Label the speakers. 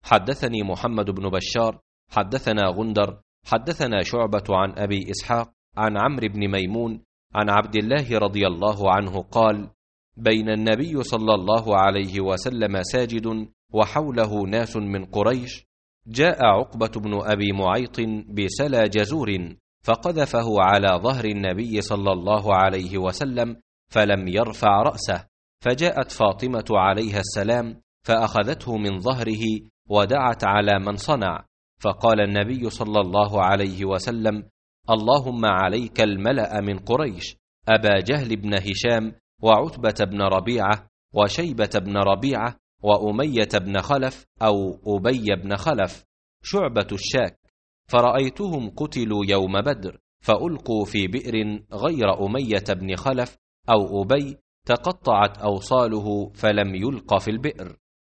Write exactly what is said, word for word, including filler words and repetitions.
Speaker 1: حدثني محمد بن بشار حدثنا غندر حدثنا شعبة عن أبي إسحاق عن عمرو بن ميمون عن عبد الله رضي الله عنه قال: بين النبي صلى الله عليه وسلم ساجد وحوله ناس من قريش، جاء عقبة بن أبي معيط بسلى جزور فقذفه على ظهر النبي صلى الله عليه وسلم فلم يرفع رأسه، فجاءت فاطمة عليها السلام فأخذته من ظهره ودعت على من صنع، فقال النبي صلى الله عليه وسلم: اللهم عليك الملأ من قريش، أبا جهل بن هشام وعتبة بن ربيعة وشيبة بن ربيعة وأمية بن خلف أو أبي بن خلف، شعبة الشاك، فرأيتهم قتلوا يوم بدر فألقوا في بئر غير أمية بن خلف أو أبي تقطعت أوصاله فلم يلق في البئر.